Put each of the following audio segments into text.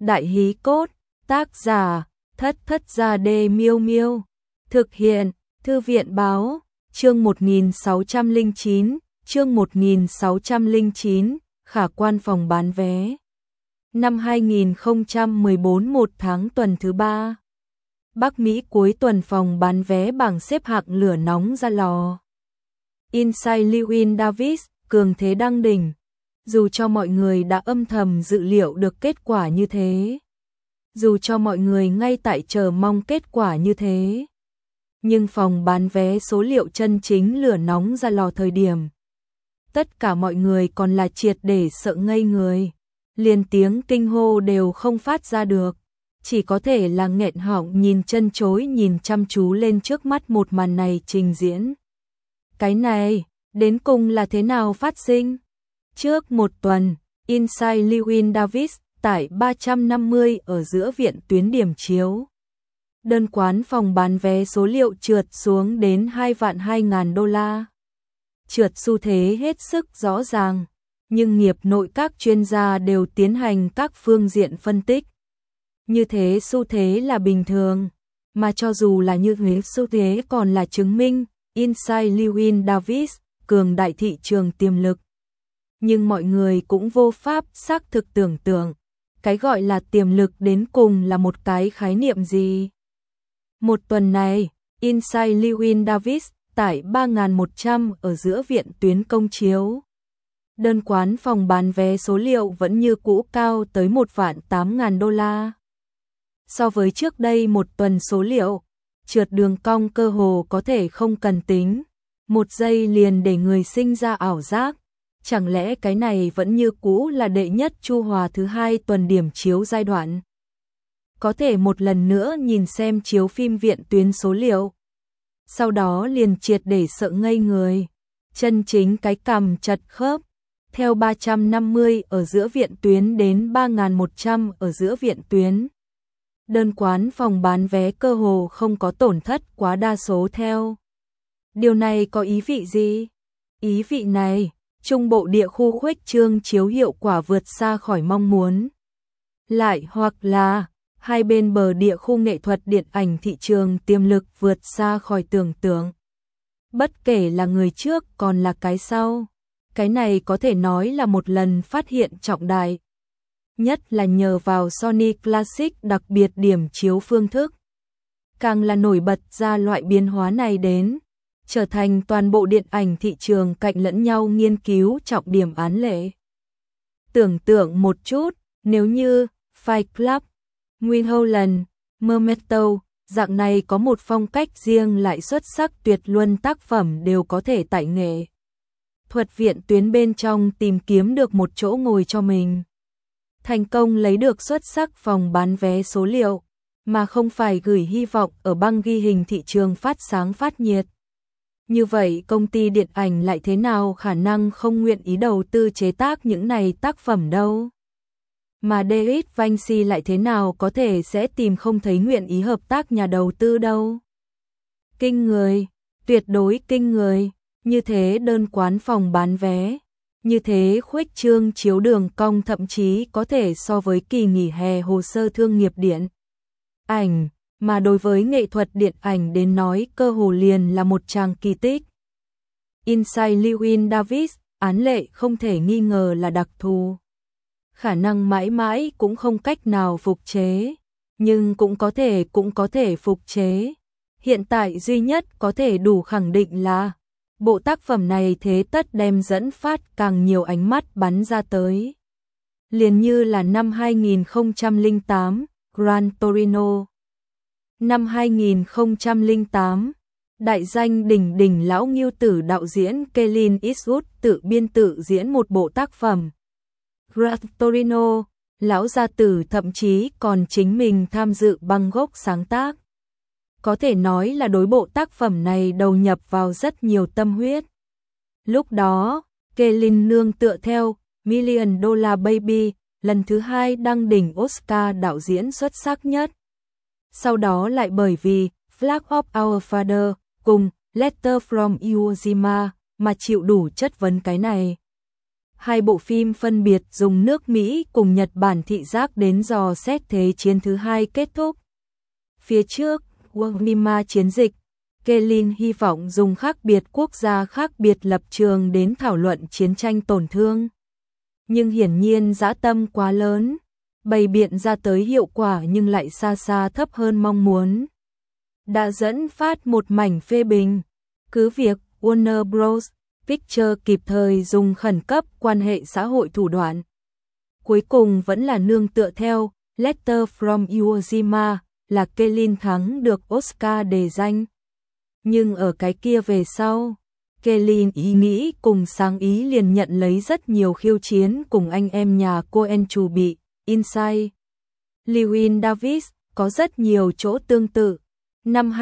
Đại hí cốt, tác giả, Thất Thất Gia Đê Miêu Miêu. Thực hiện, Thư viện báo, chương 1609, chương 1609, khả quan phòng bán vé. Năm 2014 1 tháng tuần thứ 3. Bắc Mỹ cuối tuần phòng bán vé bảng xếp hạng lửa nóng ra lò. Inside Llewyn Davis, cường thế đăng đỉnh. Dù cho mọi người đã âm thầm dự liệu được kết quả như thế, dù cho mọi người ngay tại chờ mong kết quả như thế, nhưng phòng bán vé số liệu chân chính lửa nóng ra lò thời điểm, tất cả mọi người còn là triệt để sợ ngây người, liền tiếng kinh hô đều không phát ra được, chỉ có thể là nghẹn họng nhìn chân chối nhìn chăm chú lên trước mắt một màn này trình diễn. Cái này, đến cùng là thế nào phát sinh? Trước một tuần, Inside Llewyn Davis tại 350 ở giữa viện tuyến điểm chiếu. Đơn quán phòng bán vé số liệu trượt xuống đến 2.200.000 đô la. Trượt xu thế hết sức rõ ràng, nhưng nghiệp nội các chuyên gia đều tiến hành các phương diện phân tích. Như thế xu thế là bình thường, mà cho dù là như thế xu thế còn là chứng minh Inside Llewyn Davis cường đại thị trường tiềm lực. Nhưng mọi người cũng vô pháp xác thực tưởng tượng, cái gọi là tiềm lực đến cùng là một cái khái niệm gì. Một tuần này, Inside Llewyn Davis tại 3.100 ở giữa viện tuyến công chiếu. Đơn quán phòng bán vé số liệu vẫn như cũ cao tới 1.800.000 đô la. So với trước đây một tuần số liệu, trượt đường cong cơ hồ có thể không cần tính, một giây liền để người sinh ra ảo giác. Chẳng lẽ cái này vẫn như cũ là đệ nhất Chu Hòa thứ 2 tuần điểm chiếu giai đoạn? Có thể một lần nữa nhìn xem chiếu phim viện tuyến số liệu. Sau đó liền triệt để sợ ngây người. Chân chính cái cằm chật khớp. Theo 350 ở giữa viện tuyến đến 3.100 ở giữa viện tuyến. Đơn quán phòng bán vé cơ hồ không có tổn thất quá đa số theo. Điều này có ý vị gì? Ý vị này, trung bộ địa khu khuếch trương chiếu hiệu quả vượt xa khỏi mong muốn. Lại hoặc là, hai bên bờ địa khu nghệ thuật điện ảnh thị trường tiềm lực vượt xa khỏi tưởng tượng. Bất kể là người trước còn là cái sau, cái này có thể nói là một lần phát hiện trọng đại. Nhất là nhờ vào Sony Classic đặc biệt điểm chiếu phương thức. Càng là nổi bật ra loại biến hóa này đến, trở thành toàn bộ điện ảnh thị trường cạnh lẫn nhau nghiên cứu trọng điểm án lệ. Tưởng tượng một chút, nếu như Fight Club, Mulholland, Memento, dạng này có một phong cách riêng lại xuất sắc tuyệt luân tác phẩm đều có thể tại nghệ thuật viện tuyến bên trong tìm kiếm được một chỗ ngồi cho mình. Thành công lấy được xuất sắc phòng bán vé số liệu, mà không phải gửi hy vọng ở băng ghi hình thị trường phát sáng phát nhiệt. Như vậy công ty điện ảnh lại thế nào khả năng không nguyện ý đầu tư chế tác những này tác phẩm đâu? Mà David Vinci lại thế nào có thể sẽ tìm không thấy nguyện ý hợp tác nhà đầu tư đâu? Kinh người, tuyệt đối kinh người, như thế đơn quán phòng bán vé, như thế khuếch trương chiếu đường cong thậm chí có thể so với kỳ nghỉ hè hồ sơ thương nghiệp điện ảnh. Mà đối với nghệ thuật điện ảnh đến nói cơ hồ liền là một tràng kỳ tích. Inside Llewyn Davis, án lệ không thể nghi ngờ là đặc thù. Khả năng mãi mãi cũng không cách nào phục chế, nhưng cũng có thể phục chế. Hiện tại duy nhất có thể đủ khẳng định là bộ tác phẩm này thế tất đem dẫn phát càng nhiều ánh mắt bắn ra tới. Liền như là năm 2008, Gran Torino. Năm 2008, đại danh đỉnh đỉnh lão Ngưu tử đạo diễn Clint Eastwood tự biên tự diễn một bộ tác phẩm. Gran Torino, lão gia tử thậm chí còn chính mình tham dự băng gốc sáng tác. Có thể nói là đối bộ tác phẩm này đầu nhập vào rất nhiều tâm huyết. Lúc đó, Clint nương tựa theo Million Dollar Baby, lần thứ 2 đăng đỉnh Oscar đạo diễn xuất sắc nhất. Sau đó lại bởi vì Flag of Our Father cùng Letter from Iwo Jima mà chịu đủ chất vấn cái này. Hai bộ phim phân biệt dùng nước Mỹ cùng Nhật Bản thị giác đến dò xét Thế chiến thứ hai kết thúc. Phía trước, Wonima chiến dịch, Kelin hy vọng dùng khác biệt quốc gia khác biệt lập trường đến thảo luận chiến tranh tổn thương. Nhưng hiển nhiên dã tâm quá lớn, bày biện ra tới hiệu quả nhưng lại xa xa thấp hơn mong muốn. Đã dẫn phát một mảnh phê bình, cứ việc Warner Bros. Pictures kịp thời dùng khẩn cấp quan hệ xã hội thủ đoạn. Cuối cùng vẫn là nương tựa theo Letter from Iwo Jima là Kelin thắng được Oscar đề danh. Nhưng ở cái kia về sau, Kelin ý nghĩ cùng sáng ý liền nhận lấy rất nhiều khiêu chiến cùng anh em nhà Coen chủ bị, Inside Llewyn Davis có rất nhiều chỗ tương tự. Năm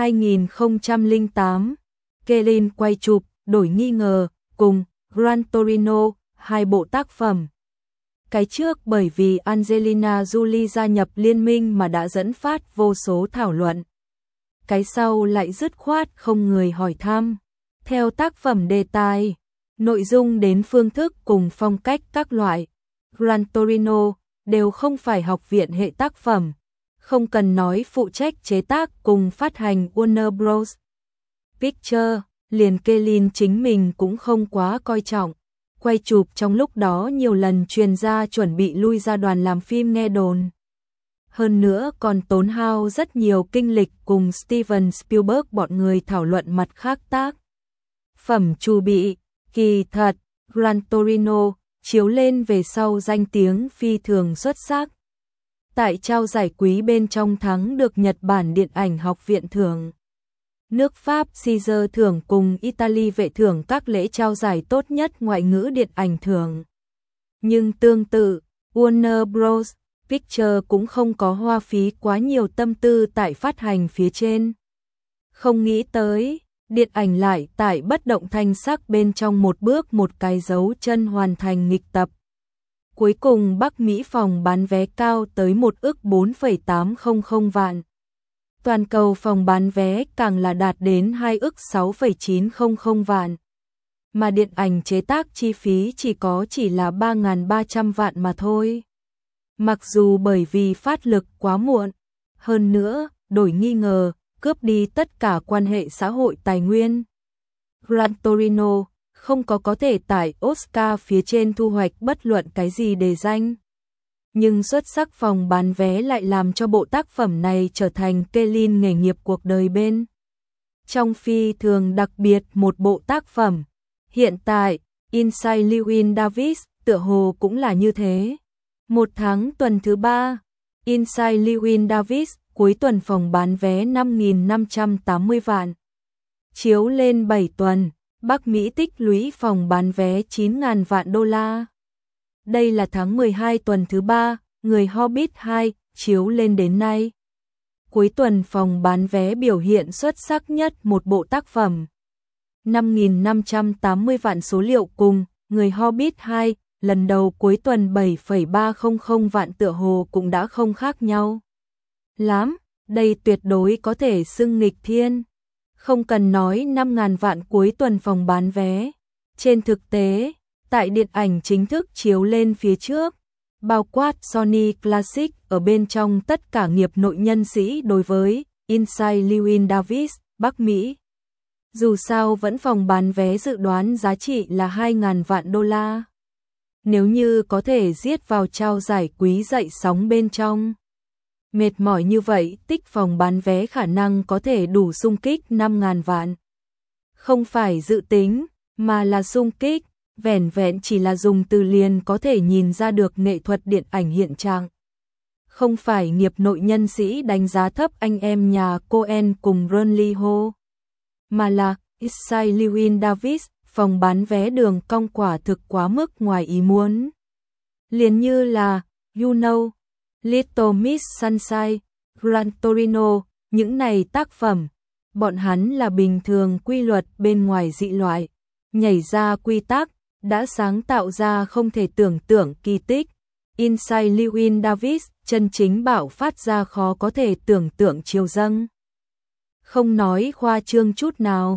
2008, Kelin quay chụp Đổi nghi ngờ cùng Gran Torino, hai bộ tác phẩm. Cái trước bởi vì Angelina Jolie gia nhập liên minh mà đã dẫn phát vô số thảo luận. Cái sau lại dứt khoát không người hỏi thăm. Theo tác phẩm đề tài, nội dung đến phương thức cùng phong cách các loại, Gran Torino đều không phải học viện hệ tác phẩm, không cần nói phụ trách chế tác cùng phát hành Warner Bros. Pictures, liền Kelin chính mình cũng không quá coi trọng. Quay chụp trong lúc đó nhiều lần truyền ra chuẩn bị lui ra đoàn làm phim nghe đồn. Hơn nữa còn tốn hao rất nhiều kinh lịch cùng Steven Spielberg bọn người thảo luận mặt khác tác phẩm chủ bị. Kỳ thật, Gran Torino chiếu lên về sau danh tiếng phi thường xuất sắc. Tại trao giải quý bên trong thắng được Nhật Bản Điện ảnh học viện thưởng, nước Pháp Caesar thưởng cùng Italy vệ thưởng các lễ trao giải tốt nhất ngoại ngữ điện ảnh thưởng. Nhưng tương tự, Warner Bros. Pictures cũng không có hoa phí quá nhiều tâm tư tại phát hành phía trên. Không nghĩ tới, điện ảnh lại tại bất động thanh sắc bên trong một bước một cái dấu chân hoàn thành nghịch tập. Cuối cùng Bắc Mỹ phòng bán vé cao tới 1,800 vạn. Toàn cầu phòng bán vé càng là đạt đến 2,690 vạn. Mà điện ảnh chế tác chi phí chỉ là 3.300 vạn mà thôi. Mặc dù bởi vì phát lực quá muộn, hơn nữa, đổi nghi ngờ, cướp đi tất cả quan hệ xã hội tài nguyên. Gran Torino không có thể tại Oscar phía trên thu hoạch bất luận cái gì đề danh. Nhưng xuất sắc phòng bán vé lại làm cho bộ tác phẩm này trở thành Kelin nghề nghiệp cuộc đời bên trong phi thường đặc biệt một bộ tác phẩm. Hiện tại, Inside Llewyn Davis tựa hồ cũng là như thế. Một tháng tuần thứ 3, Inside Llewyn Davis cuối tuần phòng bán vé 5.580 vạn. Chiếu lên 7 tuần, Bắc Mỹ tích lũy phòng bán vé 9.000 vạn đô la. Đây là tháng 12 tuần thứ 3, Người Hobbit 2 chiếu lên đến nay. Cuối tuần phòng bán vé biểu hiện xuất sắc nhất một bộ tác phẩm. 5.580 vạn số liệu cùng Người Hobbit 2, lần đầu cuối tuần 7,300 vạn tựa hồ cũng đã không khác nhau lắm, đây tuyệt đối có thể xưng nghịch thiên. Không cần nói 5.000 vạn cuối tuần phòng bán vé. Trên thực tế, tại điện ảnh chính thức chiếu lên phía trước, bao quát Sony Classic ở bên trong tất cả nghiệp nội nhân sĩ đối với Inside Llewyn Davis, Bắc Mỹ. Dù sao vẫn phòng bán vé dự đoán giá trị là 2.000 vạn đô la. Nếu như có thể giết vào trao giải quý dậy sóng bên trong. Mệt mỏi như vậy, tích phòng bán vé khả năng có thể đủ xung kích 5.000 vạn. Không phải dự tính, mà là xung kích, vẻn vẹn chỉ là dùng từ liền có thể nhìn ra được nghệ thuật điện ảnh hiện trạng. Không phải nghiệp nội nhân sĩ đánh giá thấp anh em nhà Coen cùng Ron Lee Ho, mà là Inside Llewyn Davis, phòng bán vé đường cong quả thực quá mức ngoài ý muốn. Liền như là You Know, Little Miss Sunshine, Gran Torino, những này tác phẩm, bọn hắn là bình thường quy luật bên ngoài dị loại, nhảy ra quy tắc, đã sáng tạo ra không thể tưởng tượng kỳ tích. Inside Llewyn Davis chân chính bạo phát ra khó có thể tưởng tượng chiều dâng. Không nói khoa trương chút nào,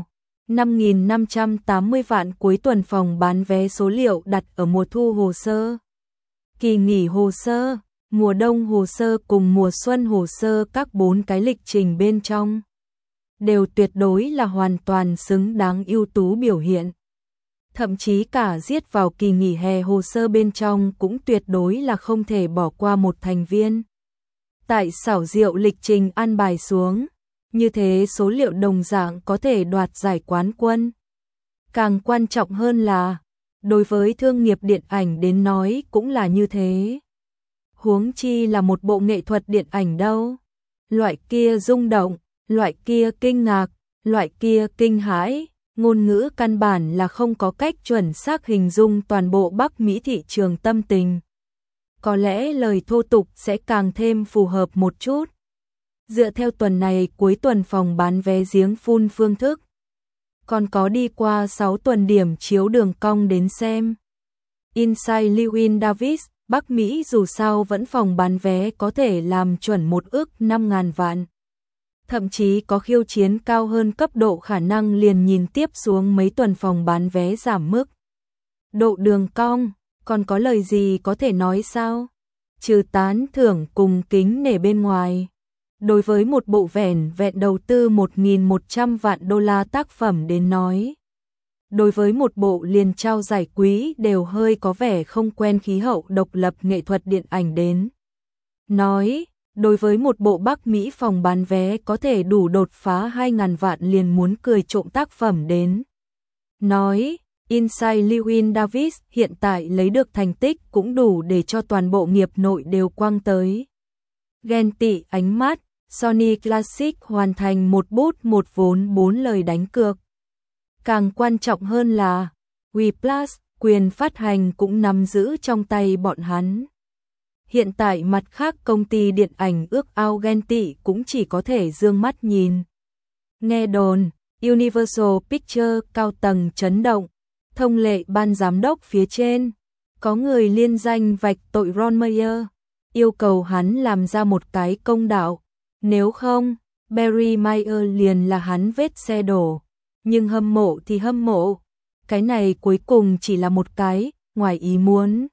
5.580 vạn cuối tuần phòng bán vé số liệu đặt ở mùa thu hồ sơ, kỳ nghỉ hồ sơ, mùa đông hồ sơ cùng mùa xuân hồ sơ, các 4 cái lịch trình bên trong đều tuyệt đối là hoàn toàn xứng đáng ưu tú biểu hiện. Thậm chí cả giết vào kỳ nghỉ hè hồ sơ bên trong cũng tuyệt đối là không thể bỏ qua một thành viên. Tại xảo diệu lịch trình an bài xuống, như thế số liệu đồng dạng có thể đoạt giải quán quân. Càng quan trọng hơn là, đối với thương nghiệp điện ảnh đến nói cũng là như thế. Huống chi là một bộ nghệ thuật điện ảnh đâu. Loại kia rung động, loại kia kinh ngạc, loại kia kinh hãi, ngôn ngữ căn bản là không có cách chuẩn xác hình dung toàn bộ Bắc Mỹ thị trường tâm tình. Có lẽ lời thô tục sẽ càng thêm phù hợp một chút. Dựa theo tuần này cuối tuần phòng bán vé giếng phun phương thức, còn có đi qua 6 tuần điểm chiếu đường cong đến xem. Inside Llewyn Davis, Bắc Mỹ dù sao vẫn phòng bán vé có thể làm chuẩn 1 ức 5.000 vạn. Thậm chí có khiêu chiến cao hơn cấp độ khả năng liền nhìn tiếp xuống mấy tuần phòng bán vé giảm mức. Độ đường cong, còn có lời gì có thể nói sao? Trừ tán thưởng cùng kính nể bên ngoài. Đối với một bộ vẻn vẹn đầu tư 1.100 vạn đô la tác phẩm đến nói. Đối với một bộ liền trao giải quý đều hơi có vẻ không quen khí hậu độc lập nghệ thuật điện ảnh đến. Nói, đối với một bộ Bắc Mỹ phòng bán vé có thể đủ đột phá 2.000 vạn liền muốn cười trộm tác phẩm đến. Nói, Inside Llewyn Davis hiện tại lấy được thành tích cũng đủ để cho toàn bộ nghiệp nội đều quăng tới. Ghen tị ánh mắt, Sony Classic hoàn thành một bút một vốn 4 lời đánh cược. Càng quan trọng hơn là, WePlus, quyền phát hành cũng nắm giữ trong tay bọn hắn. Hiện tại mặt khác công ty điện ảnh ước ao ghen tị cũng chỉ có thể dương mắt nhìn. Nghe đồn, Universal Pictures cao tầng chấn động, thông lệ ban giám đốc phía trên, có người liên danh vạch tội Ron Meyer, yêu cầu hắn làm ra một cái công đạo, nếu không, Barry Meyer liền là hắn vết xe đổ. Nhưng hâm mộ thì hâm mộ, cái này cuối cùng chỉ là một cái, ngoài ý muốn.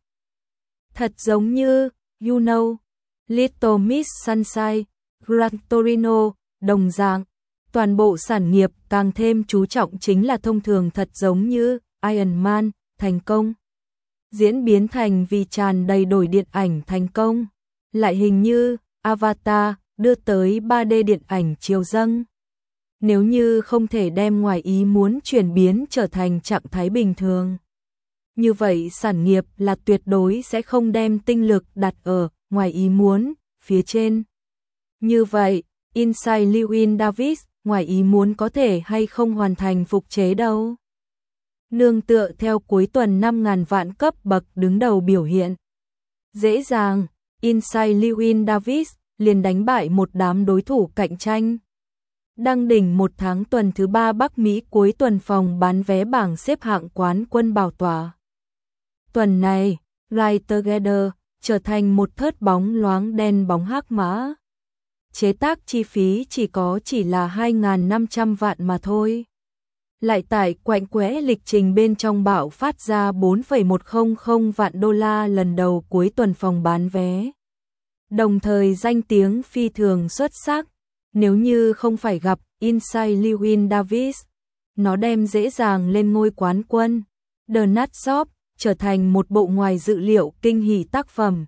Thật giống như, you know, Little Miss Sunshine, Gran Torino, đồng dạng, toàn bộ sản nghiệp càng thêm chú trọng chính là thông thường thật giống như Iron Man, thành công. Diễn biến thành vì tràn đầy đổi điện ảnh thành công, lại hình như Avatar đưa tới 3D điện ảnh chiều dâng. Nếu như không thể đem ngoài ý muốn chuyển biến trở thành trạng thái bình thường, như vậy sản nghiệp là tuyệt đối sẽ không đem tinh lực đặt ở ngoài ý muốn phía trên. Như vậy, Inside Llewyn Davis ngoài ý muốn có thể hay không hoàn thành phục chế đâu. Nương tựa theo cuối tuần 5.000 vạn cấp bậc đứng đầu biểu hiện. Dễ dàng, Inside Llewyn Davis liền đánh bại một đám đối thủ cạnh tranh. Đăng đỉnh một tháng tuần thứ 3 Bắc Mỹ cuối tuần phòng bán vé bảng xếp hạng quán quân bảo tỏa. Tuần này, Ride Together trở thành một thớt bóng loáng đen bóng hắc mã. Chế tác chi phí chỉ là 2.500 vạn mà thôi. Lại tại quạnh quẽ lịch trình bên trong bạo phát ra 4,100 vạn đô la lần đầu cuối tuần phòng bán vé. Đồng thời danh tiếng phi thường xuất sắc. Nếu như không phải gặp Inside Llewyn Davis, nó đem dễ dàng lên ngôi quán quân. The Nut Shop trở thành một bộ ngoài dự liệu kinh hỉ tác phẩm.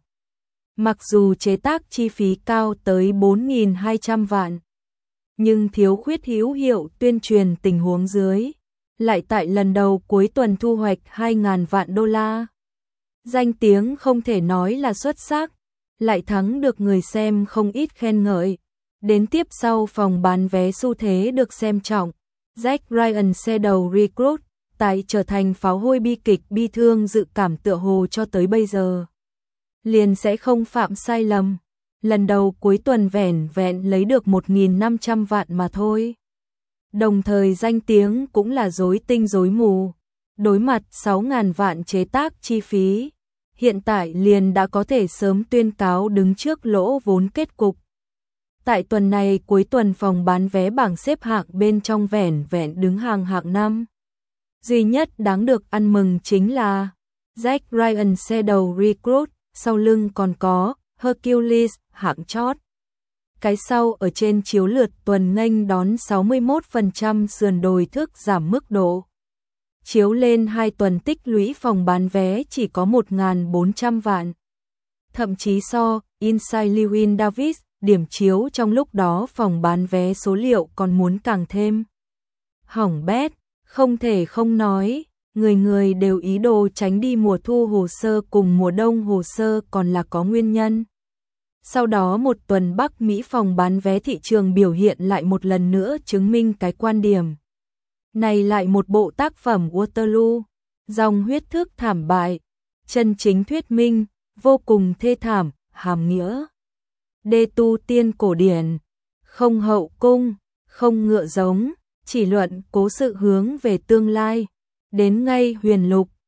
Mặc dù chế tác chi phí cao tới 4.200 vạn, nhưng thiếu khuyết hữu hiệu tuyên truyền tình huống dưới, lại tại lần đầu cuối tuần thu hoạch 2.000 vạn đô la. Danh tiếng không thể nói là xuất sắc, lại thắng được người xem không ít khen ngợi. Đến tiếp sau phòng bán vé xu thế được xem trọng, Jack Ryan xe đầu Recruit, tại trở thành pháo hôi bi kịch bi thương dự cảm tựa hồ cho tới bây giờ. Liền sẽ không phạm sai lầm, lần đầu cuối tuần vẻn vẹn lấy được 1.500 vạn mà thôi. Đồng thời danh tiếng cũng là rối tinh rối mù, đối mặt 6.000 vạn chế tác chi phí, hiện tại liền đã có thể sớm tuyên cáo đứng trước lỗ vốn kết cục. Tại tuần này, cuối tuần phòng bán vé bảng xếp hạng bên trong vẻn vẹn đứng hàng hạng 5. Duy nhất đáng được ăn mừng chính là Jack Ryan Shadow Recruit, sau lưng còn có Hercules hạng chót. Cái sau ở trên chiếu lượt tuần nghênh đón 61% sườn đồi thức giảm mức độ. Chiếu lên 2 tuần tích lũy phòng bán vé chỉ có 1.400 vạn. Thậm chí so Inside Llewyn Davis, điểm chiếu trong lúc đó phòng bán vé số liệu còn muốn càng thêm. Hỏng bét, không thể không nói, người người đều ý đồ tránh đi mùa thu hồ sơ cùng mùa đông hồ sơ còn là có nguyên nhân. Sau đó một tuần Bắc Mỹ phòng bán vé thị trường biểu hiện lại một lần nữa chứng minh cái quan điểm. Này lại một bộ tác phẩm Waterloo, dòng huyết thức thảm bại, chân chính thuyết minh, vô cùng thê thảm, hàm nghĩa. Đê tu tiên cổ điển, không hậu cung, không ngựa giống, chỉ luận cố sự hướng về tương lai, đến ngay huyền lục,